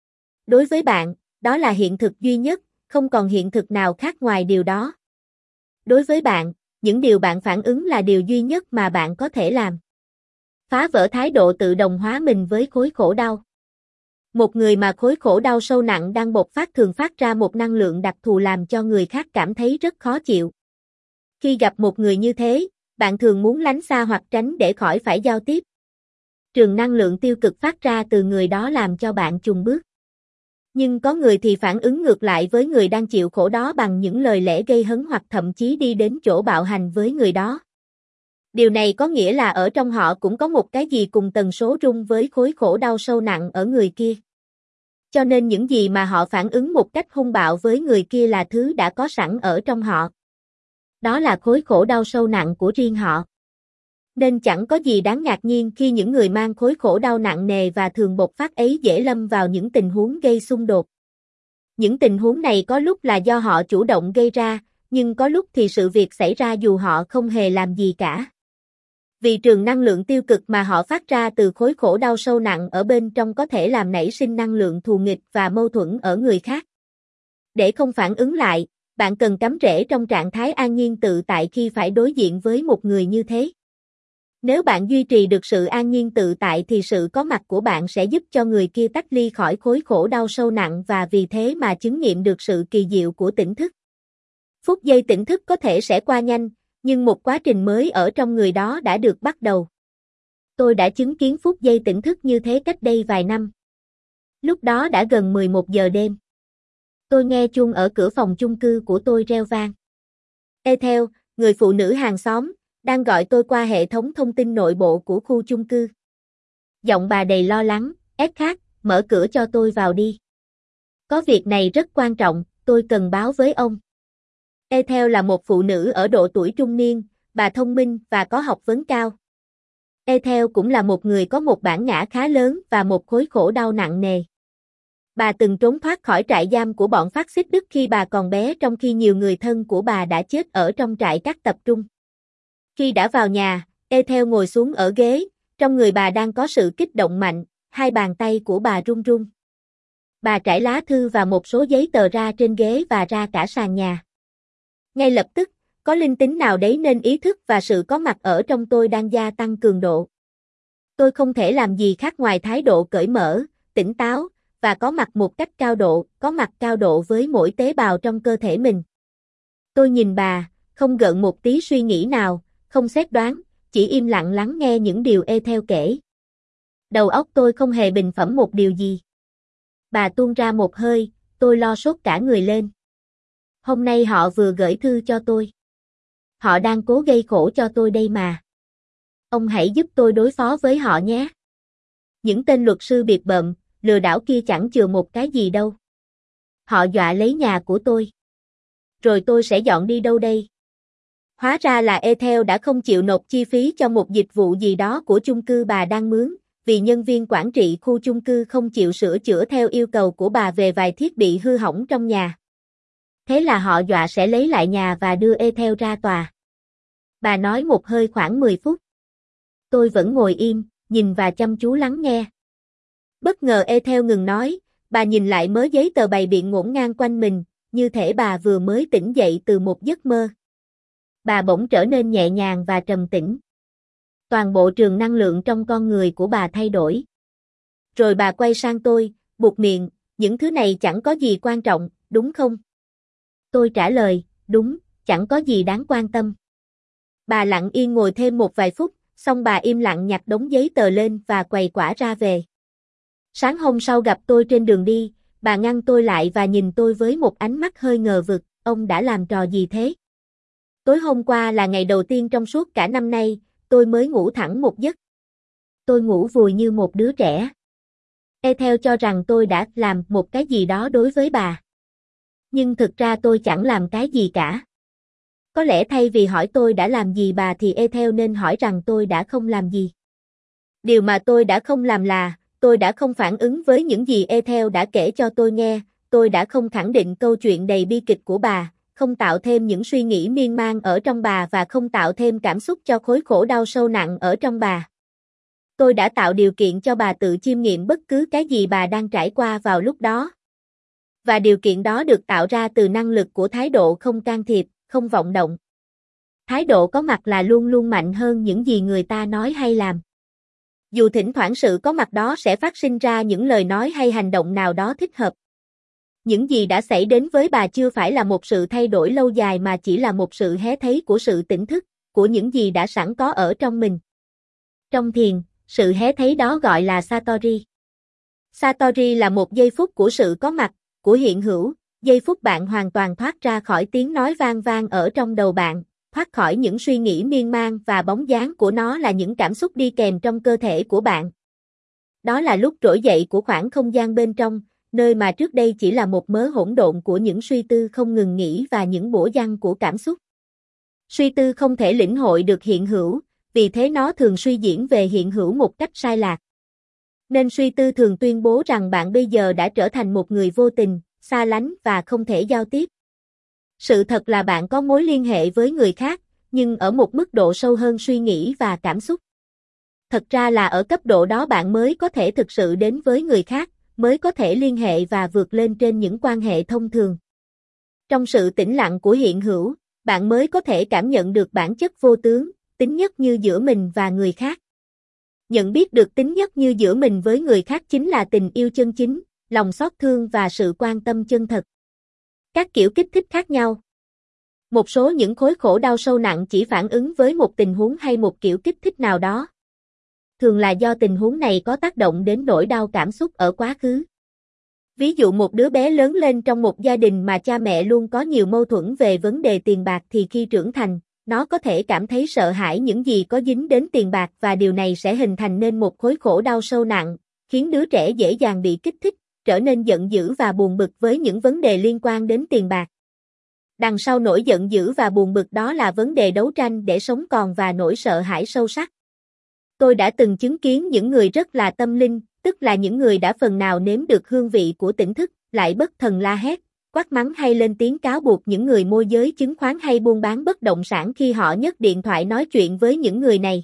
Đối với bạn, đó là hiện thực duy nhất, không còn hiện thực nào khác ngoài điều đó. Đối với bạn, những điều bạn phản ứng là điều duy nhất mà bạn có thể làm. Phá vỡ thái độ tự đồng hóa mình với khối khổ đau. Một người mà khối khổ đau sâu nặng đang bộc phát thường phát ra một năng lượng đặc thù làm cho người khác cảm thấy rất khó chịu. Khi gặp một người như thế, bạn thường muốn lánh xa hoặc tránh để khỏi phải giao tiếp. Trường năng lượng tiêu cực phát ra từ người đó làm cho bạn chùn bước. Nhưng có người thì phản ứng ngược lại với người đang chịu khổ đó bằng những lời lẽ gây hấn hoặc thậm chí đi đến chỗ bạo hành với người đó. Điều này có nghĩa là ở trong họ cũng có một cái gì cùng tần số rung với khối khổ đau sâu nặng ở người kia. Cho nên những gì mà họ phản ứng một cách hung bạo với người kia là thứ đã có sẵn ở trong họ. Đó là khối khổ đau sâu nặng của riêng họ. Nên chẳng có gì đáng ngạc nhiên khi những người mang khối khổ đau nặng nề và thường bộc phát ấy dễ lâm vào những tình huống gây xung đột. Những tình huống này có lúc là do họ chủ động gây ra, nhưng có lúc thì sự việc xảy ra dù họ không hề làm gì cả. Vì trường năng lượng tiêu cực mà họ phát ra từ khối khổ đau sâu nặng ở bên trong có thể làm nảy sinh năng lượng thù nghịch và mâu thuẫn ở người khác. Để không phản ứng lại, bạn cần cắm rễ trong trạng thái an nhiên tự tại khi phải đối diện với một người như thế. Nếu bạn duy trì được sự an nhiên tự tại thì sự có mặt của bạn sẽ giúp cho người kia tách ly khỏi khối khổ đau sâu nặng và vì thế mà chứng nghiệm được sự kỳ diệu của tỉnh thức. Phút giây tỉnh thức có thể sẽ qua nhanh, nhưng một quá trình mới ở trong người đó đã được bắt đầu. Tôi đã chứng kiến phút giây tỉnh thức như thế cách đây vài năm. Lúc đó đã gần mười một giờ đêm. Tôi nghe chuông ở cửa phòng chung cư của tôi reo vang. Ethel, người phụ nữ hàng xóm, đang gọi tôi qua hệ thống thông tin nội bộ của khu chung cư. Giọng bà đầy lo lắng, Eckhart, mở cửa cho tôi vào đi. Có việc này rất quan trọng, tôi cần báo với ông. Ethel là một phụ nữ ở độ tuổi trung niên, bà thông minh và có học vấn cao. Ethel cũng là một người có một bản ngã khá lớn và một khối khổ đau nặng nề. Bà từng trốn thoát khỏi trại giam của bọn phát xít Đức khi bà còn bé trong khi nhiều người thân của bà đã chết ở trong trại các tập trung. Khi đã vào nhà, Ethel ngồi xuống ở ghế, trong người bà đang có sự kích động mạnh, hai bàn tay của bà run run. Bà trải lá thư và một số giấy tờ ra trên ghế và ra cả sàn nhà. Ngay lập tức, có linh tính nào đấy nên ý thức và sự có mặt ở trong tôi đang gia tăng cường độ. Tôi không thể làm gì khác ngoài thái độ cởi mở, tỉnh táo, và có mặt một cách cao độ, có mặt cao độ với mỗi tế bào trong cơ thể mình. Tôi nhìn bà, không gợn một tí suy nghĩ nào, không xét đoán, chỉ im lặng lắng nghe những điều Ethel kể. Đầu óc tôi không hề bình phẩm một điều gì. Bà tuôn ra một hơi, tôi lo sốt cả người lên. Hôm nay họ vừa gửi thư cho tôi. Họ đang cố gây khổ cho tôi đây mà. Ông hãy giúp tôi đối phó với họ nhé. Những tên luật sư biệt bợm, lừa đảo kia chẳng chừa một cái gì đâu. Họ dọa lấy nhà của tôi. Rồi tôi sẽ dọn đi đâu đây? Hóa ra là Ethel đã không chịu nộp chi phí cho một dịch vụ gì đó của chung cư bà đang mướn, vì nhân viên quản trị khu chung cư không chịu sửa chữa theo yêu cầu của bà về vài thiết bị hư hỏng trong nhà. Thế là họ dọa sẽ lấy lại nhà và đưa Ethel ra tòa. Bà nói một hơi khoảng mười phút. Tôi vẫn ngồi im, nhìn và chăm chú lắng nghe. Bất ngờ Ethel ngừng nói, bà nhìn lại mớ giấy tờ bày biện ngổn ngang quanh mình, như thể bà vừa mới tỉnh dậy từ một giấc mơ. Bà bỗng trở nên nhẹ nhàng và trầm tĩnh. Toàn bộ trường năng lượng trong con người của bà thay đổi. Rồi bà quay sang tôi, buột miệng, những thứ này chẳng có gì quan trọng, đúng không? Tôi trả lời, đúng, chẳng có gì đáng quan tâm. Bà lặng yên ngồi thêm một vài phút, xong bà im lặng nhặt đống giấy tờ lên và quầy quả ra về. Sáng hôm sau gặp tôi trên đường đi, bà ngăn tôi lại và nhìn tôi với một ánh mắt hơi ngờ vực, ông đã làm trò gì thế? Tối hôm qua là ngày đầu tiên trong suốt cả năm nay, tôi mới ngủ thẳng một giấc. Tôi ngủ vùi như một đứa trẻ. Ethel cho rằng tôi đã làm một cái gì đó đối với bà. Nhưng thực ra tôi chẳng làm cái gì cả. Có lẽ thay vì hỏi tôi đã làm gì bà thì Ethel nên hỏi rằng tôi đã không làm gì. Điều mà tôi đã không làm là, tôi đã không phản ứng với những gì Ethel đã kể cho tôi nghe, tôi đã không khẳng định câu chuyện đầy bi kịch của bà, không tạo thêm những suy nghĩ miên man ở trong bà và không tạo thêm cảm xúc cho khối khổ đau sâu nặng ở trong bà. Tôi đã tạo điều kiện cho bà tự chiêm nghiệm bất cứ cái gì bà đang trải qua vào lúc đó. Và điều kiện đó được tạo ra từ năng lực của thái độ không can thiệp, không vọng động. Thái độ có mặt là luôn luôn mạnh hơn những gì người ta nói hay làm. Dù thỉnh thoảng sự có mặt đó sẽ phát sinh ra những lời nói hay hành động nào đó thích hợp. Những gì đã xảy đến với bà chưa phải là một sự thay đổi lâu dài mà chỉ là một sự hé thấy của sự tỉnh thức, của những gì đã sẵn có ở trong mình. Trong thiền, sự hé thấy đó gọi là Satori. Satori là một giây phút của sự có mặt, của hiện hữu, giây phút bạn hoàn toàn thoát ra khỏi tiếng nói vang vang ở trong đầu bạn, thoát khỏi những suy nghĩ miên man và bóng dáng của nó là những cảm xúc đi kèm trong cơ thể của bạn. Đó là lúc trỗi dậy của khoảng không gian bên trong, nơi mà trước đây chỉ là một mớ hỗn độn của những suy tư không ngừng nghỉ và những bủa dăng của cảm xúc. Suy tư không thể lĩnh hội được hiện hữu, vì thế nó thường suy diễn về hiện hữu một cách sai lạc. Nên suy tư thường tuyên bố rằng bạn bây giờ đã trở thành một người vô tình, xa lánh và không thể giao tiếp. Sự thật là bạn có mối liên hệ với người khác, nhưng ở một mức độ sâu hơn suy nghĩ và cảm xúc. Thật ra là ở cấp độ đó bạn mới có thể thực sự đến với người khác, mới có thể liên hệ và vượt lên trên những quan hệ thông thường. Trong sự tĩnh lặng của hiện hữu, bạn mới có thể cảm nhận được bản chất vô tướng, tính nhất như giữa mình và người khác. Nhận biết được tính nhất như giữa mình với người khác chính là tình yêu chân chính, lòng xót thương và sự quan tâm chân thật. Các kiểu kích thích khác nhau. Một số những khối khổ đau sâu nặng chỉ phản ứng với một tình huống hay một kiểu kích thích nào đó. Thường là do tình huống này có tác động đến nỗi đau cảm xúc ở quá khứ. Ví dụ một đứa bé lớn lên trong một gia đình mà cha mẹ luôn có nhiều mâu thuẫn về vấn đề tiền bạc thì khi trưởng thành, nó có thể cảm thấy sợ hãi những gì có dính đến tiền bạc và điều này sẽ hình thành nên một khối khổ đau sâu nặng, khiến đứa trẻ dễ dàng bị kích thích, trở nên giận dữ và buồn bực với những vấn đề liên quan đến tiền bạc. Đằng sau nỗi giận dữ và buồn bực đó là vấn đề đấu tranh để sống còn và nỗi sợ hãi sâu sắc. Tôi đã từng chứng kiến những người rất là tâm linh, tức là những người đã phần nào nếm được hương vị của tỉnh thức, lại bất thần la hét, quát mắng hay lên tiếng cáo buộc những người môi giới chứng khoán hay buôn bán bất động sản khi họ nhấc điện thoại nói chuyện với những người này.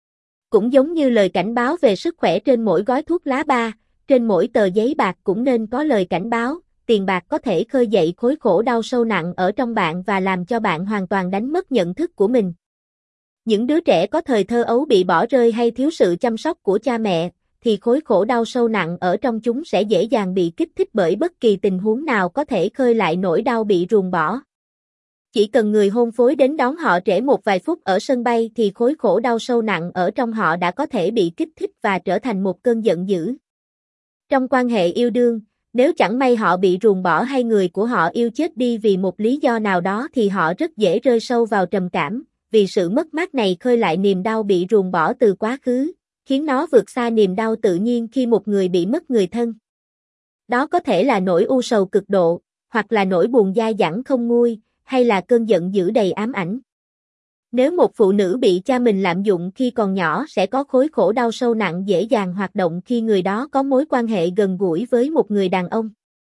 Cũng giống như lời cảnh báo về sức khỏe trên mỗi gói thuốc lá ba, trên mỗi tờ giấy bạc cũng nên có lời cảnh báo, tiền bạc có thể khơi dậy khối khổ đau sâu nặng ở trong bạn và làm cho bạn hoàn toàn đánh mất nhận thức của mình. Những đứa trẻ có thời thơ ấu bị bỏ rơi hay thiếu sự chăm sóc của cha mẹ, thì khối khổ đau sâu nặng ở trong chúng sẽ dễ dàng bị kích thích bởi bất kỳ tình huống nào có thể khơi lại nỗi đau bị ruồng bỏ. Chỉ cần người hôn phối đến đón họ trễ một vài phút ở sân bay thì khối khổ đau sâu nặng ở trong họ đã có thể bị kích thích và trở thành một cơn giận dữ. Trong quan hệ yêu đương, nếu chẳng may họ bị ruồng bỏ hay người của họ yêu chết đi vì một lý do nào đó thì họ rất dễ rơi sâu vào trầm cảm, vì sự mất mát này khơi lại niềm đau bị ruồng bỏ từ quá khứ, khiến nó vượt xa niềm đau tự nhiên khi một người bị mất người thân. Đó có thể là nỗi u sầu cực độ, hoặc là nỗi buồn dai dẳng không nguôi, hay là cơn giận dữ đầy ám ảnh. Nếu một phụ nữ bị cha mình lạm dụng khi còn nhỏ sẽ có khối khổ đau sâu nặng dễ dàng hoạt động khi người đó có mối quan hệ gần gũi với một người đàn ông.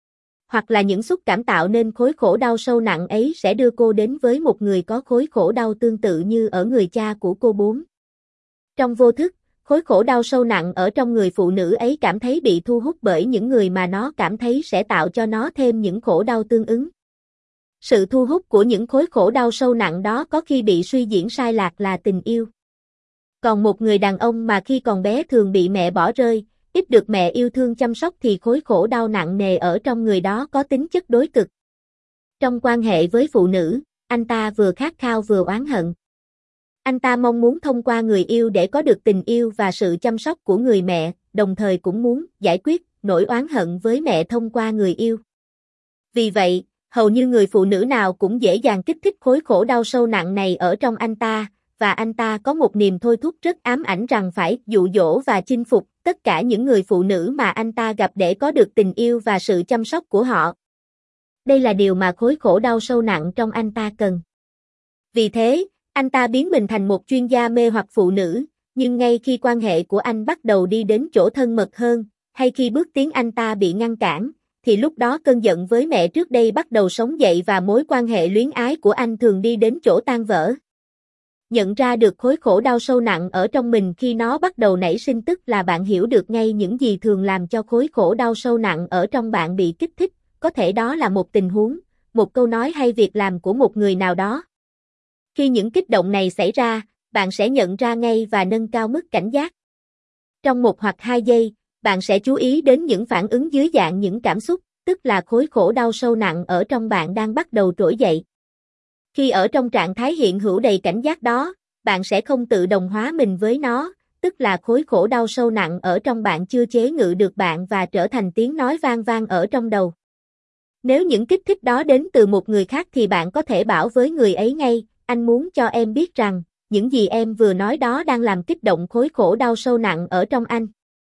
Hoặc là những xúc cảm tạo nên khối khổ đau sâu nặng ấy sẽ đưa cô đến với một người có khối khổ đau tương tự như ở người cha của cô bốn. Trong vô thức, khối khổ đau sâu nặng ở trong người phụ nữ ấy cảm thấy bị thu hút bởi những người mà nó cảm thấy sẽ tạo cho nó thêm những khổ đau tương ứng. Sự thu hút của những khối khổ đau sâu nặng đó có khi bị suy diễn sai lạc là tình yêu. Còn một người đàn ông mà khi còn bé thường bị mẹ bỏ rơi, ít được mẹ yêu thương chăm sóc thì khối khổ đau nặng nề ở trong người đó có tính chất đối cực. Trong quan hệ với phụ nữ, anh ta vừa khát khao vừa oán hận. Anh ta mong muốn thông qua người yêu để có được tình yêu và sự chăm sóc của người mẹ, đồng thời cũng muốn giải quyết nỗi oán hận với mẹ thông qua người yêu. Vì vậy, hầu như người phụ nữ nào cũng dễ dàng kích thích khối khổ đau sâu nặng này ở trong anh ta, và anh ta có một niềm thôi thúc rất ám ảnh rằng phải dụ dỗ và chinh phục tất cả những người phụ nữ mà anh ta gặp để có được tình yêu và sự chăm sóc của họ. Đây là điều mà khối khổ đau sâu nặng trong anh ta cần. Vì thế, anh ta biến mình thành một chuyên gia mê hoặc phụ nữ, nhưng ngay khi quan hệ của anh bắt đầu đi đến chỗ thân mật hơn, hay khi bước tiến anh ta bị ngăn cản, thì lúc đó cơn giận với mẹ trước đây bắt đầu sống dậy và mối quan hệ luyến ái của anh thường đi đến chỗ tan vỡ. Nhận ra được khối khổ đau sâu nặng ở trong mình khi nó bắt đầu nảy sinh tức là bạn hiểu được ngay những gì thường làm cho khối khổ đau sâu nặng ở trong bạn bị kích thích, có thể đó là một tình huống, một câu nói hay việc làm của một người nào đó. Khi những kích động này xảy ra, bạn sẽ nhận ra ngay và nâng cao mức cảnh giác. Trong một hoặc hai giây, bạn sẽ chú ý đến những phản ứng dưới dạng những cảm xúc, tức là khối khổ đau sâu nặng ở trong bạn đang bắt đầu trỗi dậy. Khi ở trong trạng thái hiện hữu đầy cảnh giác đó, bạn sẽ không tự đồng hóa mình với nó, tức là khối khổ đau sâu nặng ở trong bạn chưa chế ngự được bạn và trở thành tiếng nói vang vang ở trong đầu. Nếu những kích thích đó đến từ một người khác thì bạn có thể bảo với người ấy ngay, anh muốn cho em biết rằng, những gì em vừa nói đó đang làm kích động khối khổ đau sâu nặng ở trong anh.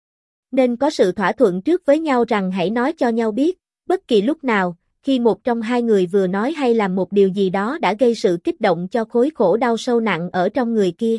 Nên có sự thỏa thuận trước với nhau rằng hãy nói cho nhau biết, bất kỳ lúc nào, khi một trong hai người vừa nói hay làm một điều gì đó đã gây sự kích động cho khối khổ đau sâu nặng ở trong người kia.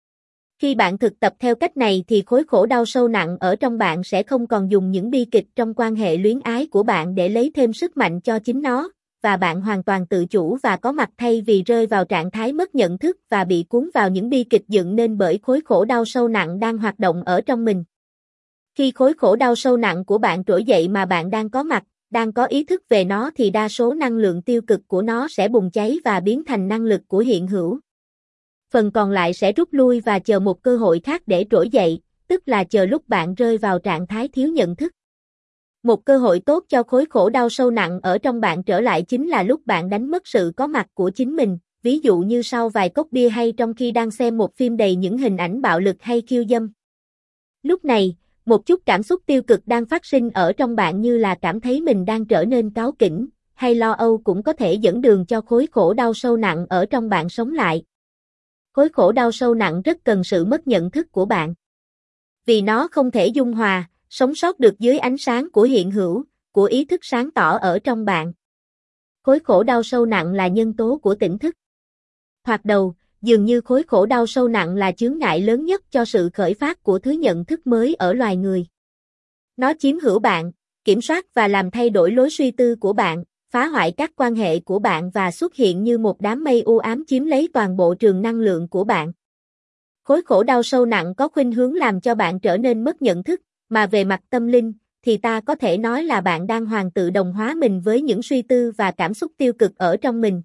Khi bạn thực tập theo cách này thì khối khổ đau sâu nặng ở trong bạn sẽ không còn dùng những bi kịch trong quan hệ luyến ái của bạn để lấy thêm sức mạnh cho chính nó, và bạn hoàn toàn tự chủ và có mặt thay vì rơi vào trạng thái mất nhận thức và bị cuốn vào những bi kịch dựng nên bởi khối khổ đau sâu nặng đang hoạt động ở trong mình. Khi khối khổ đau sâu nặng của bạn trỗi dậy mà bạn đang có mặt, đang có ý thức về nó thì đa số năng lượng tiêu cực của nó sẽ bùng cháy và biến thành năng lực của hiện hữu. Phần còn lại sẽ rút lui và chờ một cơ hội khác để trỗi dậy, tức là chờ lúc bạn rơi vào trạng thái thiếu nhận thức. Một cơ hội tốt cho khối khổ đau sâu nặng ở trong bạn trở lại chính là lúc bạn đánh mất sự có mặt của chính mình, ví dụ như sau vài cốc bia hay trong khi đang xem một phim đầy những hình ảnh bạo lực hay khiêu dâm. Lúc này, một chút cảm xúc tiêu cực đang phát sinh ở trong bạn như là cảm thấy mình đang trở nên cáu kỉnh, hay lo âu cũng có thể dẫn đường cho khối khổ đau sâu nặng ở trong bạn sống lại. Khối khổ đau sâu nặng rất cần sự mất nhận thức của bạn. Vì nó không thể dung hòa, sống sót được dưới ánh sáng của hiện hữu, của ý thức sáng tỏ ở trong bạn. Khối khổ đau sâu nặng là nhân tố của tỉnh thức. Thoạt đầu, dường như khối khổ đau sâu nặng là chướng ngại lớn nhất cho sự khởi phát của thứ nhận thức mới ở loài người. Nó chiếm hữu bạn, kiểm soát và làm thay đổi lối suy tư của bạn, phá hoại các quan hệ của bạn và xuất hiện như một đám mây u ám chiếm lấy toàn bộ trường năng lượng của bạn. Khối khổ đau sâu nặng có khuynh hướng làm cho bạn trở nên mất nhận thức, mà về mặt tâm linh, thì ta có thể nói là bạn đang hoàn tự đồng hóa mình với những suy tư và cảm xúc tiêu cực ở trong mình.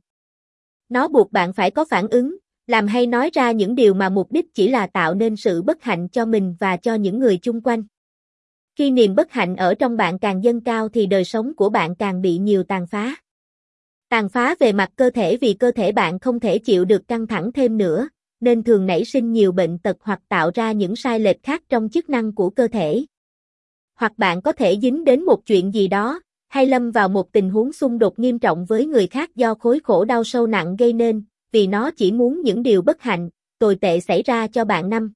Nó buộc bạn phải có phản ứng, làm hay nói ra những điều mà mục đích chỉ là tạo nên sự bất hạnh cho mình và cho những người chung quanh. Khi niềm bất hạnh ở trong bạn càng dâng cao thì đời sống của bạn càng bị nhiều tàn phá. Tàn phá về mặt cơ thể vì cơ thể bạn không thể chịu được căng thẳng thêm nữa, nên thường nảy sinh nhiều bệnh tật hoặc tạo ra những sai lệch khác trong chức năng của cơ thể. Hoặc bạn có thể dính đến một chuyện gì đó, hay lâm vào một tình huống xung đột nghiêm trọng với người khác do khối khổ đau sâu nặng gây nên, vì nó chỉ muốn những điều bất hạnh, tồi tệ xảy ra cho bạn năm.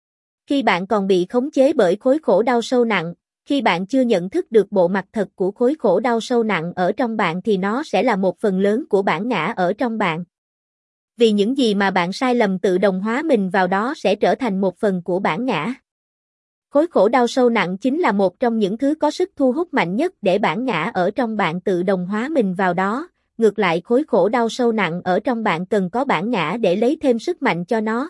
Khi bạn còn bị khống chế bởi khối khổ đau sâu nặng, khi bạn chưa nhận thức được bộ mặt thật của khối khổ đau sâu nặng ở trong bạn thì nó sẽ là một phần lớn của bản ngã ở trong bạn. Vì những gì mà bạn sai lầm tự đồng hóa mình vào đó sẽ trở thành một phần của bản ngã. Khối khổ đau sâu nặng chính là một trong những thứ có sức thu hút mạnh nhất để bản ngã ở trong bạn tự đồng hóa mình vào đó. Ngược lại, khối khổ đau sâu nặng ở trong bạn cần có bản ngã để lấy thêm sức mạnh cho nó.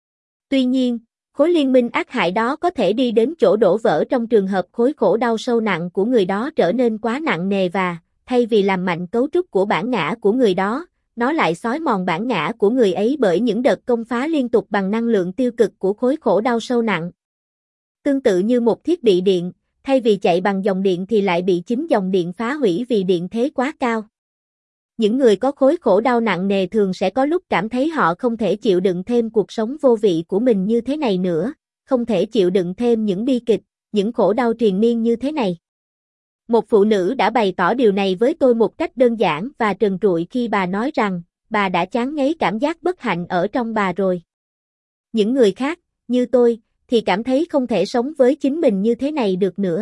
Tuy nhiên, khối liên minh ác hại đó có thể đi đến chỗ đổ vỡ trong trường hợp khối khổ đau sâu nặng của người đó trở nên quá nặng nề và, thay vì làm mạnh cấu trúc của bản ngã của người đó, nó lại xói mòn bản ngã của người ấy bởi những đợt công phá liên tục bằng năng lượng tiêu cực của khối khổ đau sâu nặng. Tương tự như một thiết bị điện, thay vì chạy bằng dòng điện thì lại bị chính dòng điện phá hủy vì điện thế quá cao. Những người có khối khổ đau nặng nề thường sẽ có lúc cảm thấy họ không thể chịu đựng thêm cuộc sống vô vị của mình như thế này nữa, không thể chịu đựng thêm những bi kịch, những khổ đau triền miên như thế này. Một phụ nữ đã bày tỏ điều này với tôi một cách đơn giản và trần trụi khi bà nói rằng, bà đã chán ngấy cảm giác bất hạnh ở trong bà rồi. Những người khác, như tôi, thì cảm thấy không thể sống với chính mình như thế này được nữa.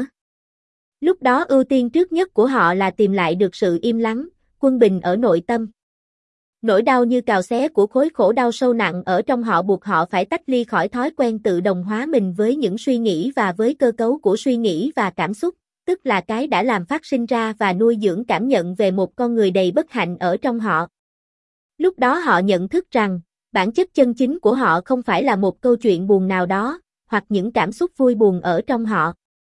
Lúc đó ưu tiên trước nhất của họ là tìm lại được sự im lắng, quân bình ở nội tâm. Nỗi đau như cào xé của khối khổ đau sâu nặng ở trong họ buộc họ phải tách ly khỏi thói quen tự đồng hóa mình với những suy nghĩ và với cơ cấu của suy nghĩ và cảm xúc, tức là cái đã làm phát sinh ra và nuôi dưỡng cảm nhận về một con người đầy bất hạnh ở trong họ. Lúc đó họ nhận thức rằng, bản chất chân chính của họ không phải là một câu chuyện buồn nào đó, hoặc những cảm xúc vui buồn ở trong họ.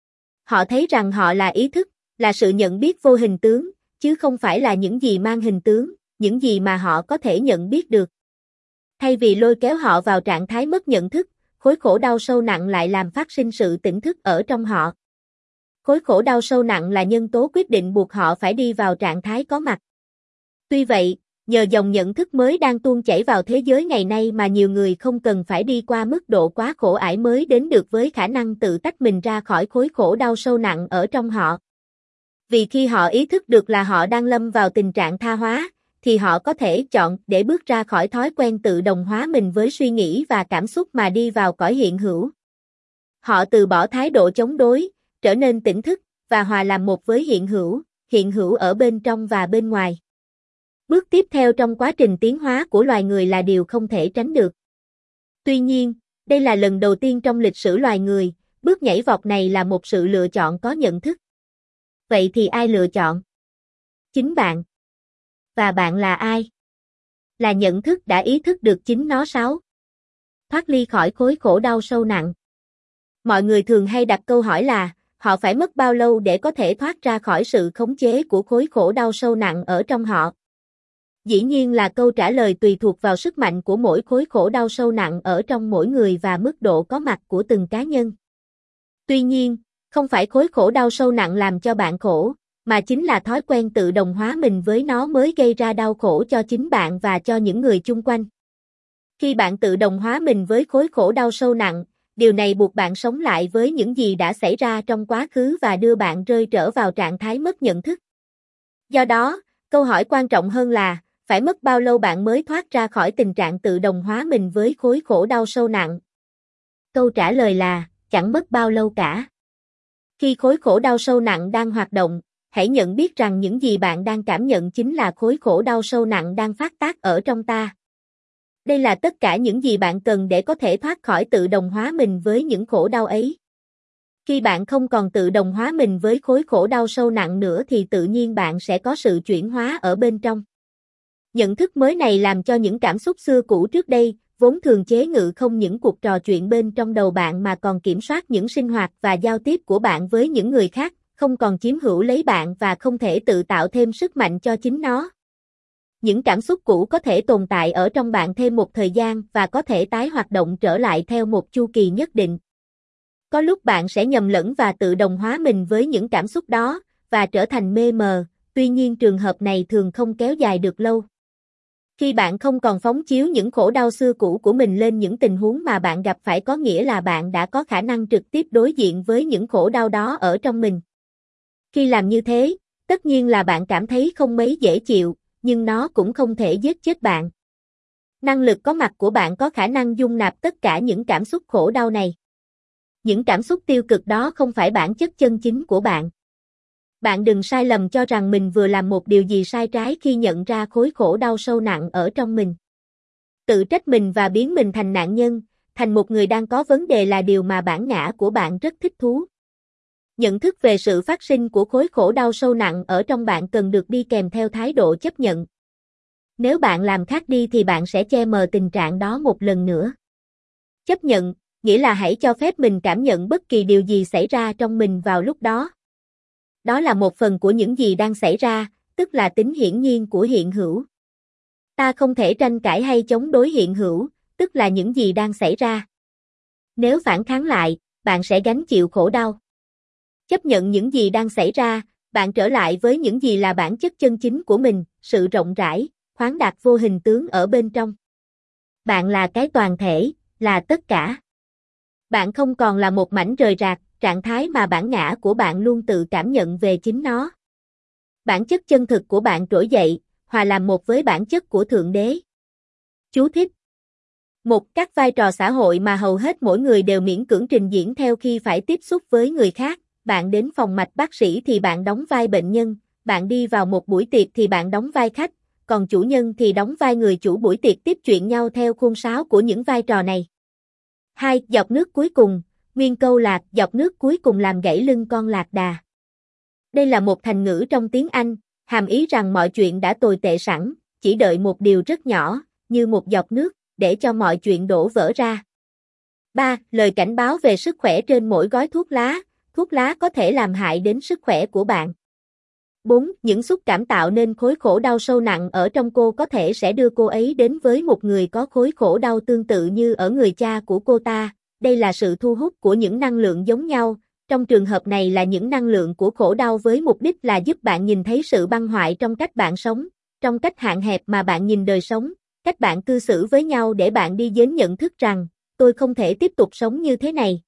Họ thấy rằng họ là ý thức, là sự nhận biết vô hình tướng, chứ không phải là những gì mang hình tướng, những gì mà họ có thể nhận biết được. Thay vì lôi kéo họ vào trạng thái mất nhận thức, khối khổ đau sâu nặng lại làm phát sinh sự tỉnh thức ở trong họ. Khối khổ đau sâu nặng là nhân tố quyết định buộc họ phải đi vào trạng thái có mặt. Tuy vậy, nhờ dòng nhận thức mới đang tuôn chảy vào thế giới ngày nay mà nhiều người không cần phải đi qua mức độ quá khổ ải mới đến được với khả năng tự tách mình ra khỏi khối khổ đau sâu nặng ở trong họ. Vì khi họ ý thức được là họ đang lâm vào tình trạng tha hóa, thì họ có thể chọn để bước ra khỏi thói quen tự đồng hóa mình với suy nghĩ và cảm xúc mà đi vào cõi hiện hữu. Họ từ bỏ thái độ chống đối, trở nên tỉnh thức, và hòa làm một với hiện hữu, hiện hữu ở bên trong và bên ngoài. Bước tiếp theo trong quá trình tiến hóa của loài người là điều không thể tránh được. Tuy nhiên, đây là lần đầu tiên trong lịch sử loài người, bước nhảy vọt này là một sự lựa chọn có nhận thức. Vậy thì ai lựa chọn? Chính bạn. Và bạn là ai? Là nhận thức đã ý thức được chính nó sáu. Thoát ly khỏi khối khổ đau sâu nặng. Mọi người thường hay đặt câu hỏi là, họ phải mất bao lâu để có thể thoát ra khỏi sự khống chế của khối khổ đau sâu nặng ở trong họ? Dĩ nhiên là câu trả lời tùy thuộc vào sức mạnh của mỗi khối khổ đau sâu nặng ở trong mỗi người và mức độ có mặt của từng cá nhân. Tuy nhiên, không phải khối khổ đau sâu nặng làm cho bạn khổ, mà chính là thói quen tự đồng hóa mình với nó mới gây ra đau khổ cho chính bạn và cho những người chung quanh. Khi bạn tự đồng hóa mình với khối khổ đau sâu nặng, điều này buộc bạn sống lại với những gì đã xảy ra trong quá khứ và đưa bạn rơi trở vào trạng thái mất nhận thức. Do đó, câu hỏi quan trọng hơn là, phải mất bao lâu bạn mới thoát ra khỏi tình trạng tự đồng hóa mình với khối khổ đau sâu nặng? Câu trả lời là, chẳng mất bao lâu cả. Khi khối khổ đau sâu nặng đang hoạt động, hãy nhận biết rằng những gì bạn đang cảm nhận chính là khối khổ đau sâu nặng đang phát tác ở trong ta. Đây là tất cả những gì bạn cần để có thể thoát khỏi tự đồng hóa mình với những khổ đau ấy. Khi bạn không còn tự đồng hóa mình với khối khổ đau sâu nặng nữa thì tự nhiên bạn sẽ có sự chuyển hóa ở bên trong. Nhận thức mới này làm cho những cảm xúc xưa cũ trước đây, vốn thường chế ngự không những cuộc trò chuyện bên trong đầu bạn mà còn kiểm soát những sinh hoạt và giao tiếp của bạn với những người khác, không còn chiếm hữu lấy bạn và không thể tự tạo thêm sức mạnh cho chính nó. Những cảm xúc cũ có thể tồn tại ở trong bạn thêm một thời gian và có thể tái hoạt động trở lại theo một chu kỳ nhất định. Có lúc bạn sẽ nhầm lẫn và tự đồng hóa mình với những cảm xúc đó, và trở thành mê mờ, tuy nhiên trường hợp này thường không kéo dài được lâu. Khi bạn không còn phóng chiếu những khổ đau xưa cũ của mình lên những tình huống mà bạn gặp phải có nghĩa là bạn đã có khả năng trực tiếp đối diện với những khổ đau đó ở trong mình. Khi làm như thế, tất nhiên là bạn cảm thấy không mấy dễ chịu, nhưng nó cũng không thể giết chết bạn. Năng lực có mặt của bạn có khả năng dung nạp tất cả những cảm xúc khổ đau này. Những cảm xúc tiêu cực đó không phải bản chất chân chính của bạn. Bạn đừng sai lầm cho rằng mình vừa làm một điều gì sai trái khi nhận ra khối khổ đau sâu nặng ở trong mình. Tự trách mình và biến mình thành nạn nhân, thành một người đang có vấn đề là điều mà bản ngã của bạn rất thích thú. Nhận thức về sự phát sinh của khối khổ đau sâu nặng ở trong bạn cần được đi kèm theo thái độ chấp nhận. Nếu bạn làm khác đi thì bạn sẽ che mờ tình trạng đó một lần nữa. Chấp nhận, nghĩa là hãy cho phép mình cảm nhận bất kỳ điều gì xảy ra trong mình vào lúc đó. Đó là một phần của những gì đang xảy ra, tức là tính hiển nhiên của hiện hữu. Ta không thể tranh cãi hay chống đối hiện hữu, tức là những gì đang xảy ra. Nếu phản kháng lại, bạn sẽ gánh chịu khổ đau. Chấp nhận những gì đang xảy ra, bạn trở lại với những gì là bản chất chân chính của mình, sự rộng rãi, khoáng đạt vô hình tướng ở bên trong. Bạn là cái toàn thể, là tất cả. Bạn không còn là một mảnh rời rạc, trạng thái mà bản ngã của bạn luôn tự cảm nhận về chính nó. Bản chất chân thực của bạn trỗi dậy, hòa làm một với bản chất của Thượng Đế. Chú thích. Một, các vai trò xã hội mà hầu hết mỗi người đều miễn cưỡng trình diễn theo khi phải tiếp xúc với người khác. Bạn đến phòng mạch bác sĩ thì bạn đóng vai bệnh nhân, bạn đi vào một buổi tiệc thì bạn đóng vai khách, còn chủ nhân thì đóng vai người chủ buổi tiệc tiếp chuyện nhau theo khuôn sáo của những vai trò này. Hai, giọt nước cuối cùng. Nguyên câu lạc, giọt nước cuối cùng làm gãy lưng con lạc đà. Đây là một thành ngữ trong tiếng Anh, hàm ý rằng mọi chuyện đã tồi tệ sẵn, chỉ đợi một điều rất nhỏ, như một giọt nước, để cho mọi chuyện đổ vỡ ra. Ba. Lời cảnh báo về sức khỏe trên mỗi gói thuốc lá. Thuốc lá có thể làm hại đến sức khỏe của bạn. Bốn. Những xúc cảm tạo nên khối khổ đau sâu nặng ở trong cô có thể sẽ đưa cô ấy đến với một người có khối khổ đau tương tự như ở người cha của cô ta. Đây là sự thu hút của những năng lượng giống nhau, trong trường hợp này là những năng lượng của khổ đau với mục đích là giúp bạn nhìn thấy sự băng hoại trong cách bạn sống, trong cách hạn hẹp mà bạn nhìn đời sống, cách bạn cư xử với nhau để bạn đi đến nhận thức rằng, tôi không thể tiếp tục sống như thế này.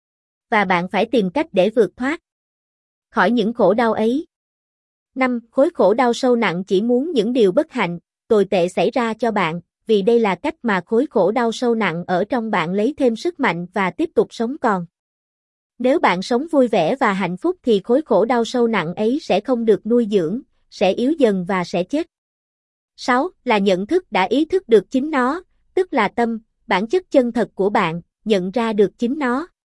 Và bạn phải tìm cách để vượt thoát khỏi những khổ đau ấy. Năm. Khối khổ đau sâu nặng chỉ muốn những điều bất hạnh, tồi tệ xảy ra cho bạn, vì đây là cách mà khối khổ đau sâu nặng ở trong bạn lấy thêm sức mạnh và tiếp tục sống còn. Nếu bạn sống vui vẻ và hạnh phúc thì khối khổ đau sâu nặng ấy sẽ không được nuôi dưỡng, sẽ yếu dần và sẽ chết. Sáu. Là nhận thức đã ý thức được chính nó, tức là tâm, bản chất chân thật của bạn, nhận ra được chính nó.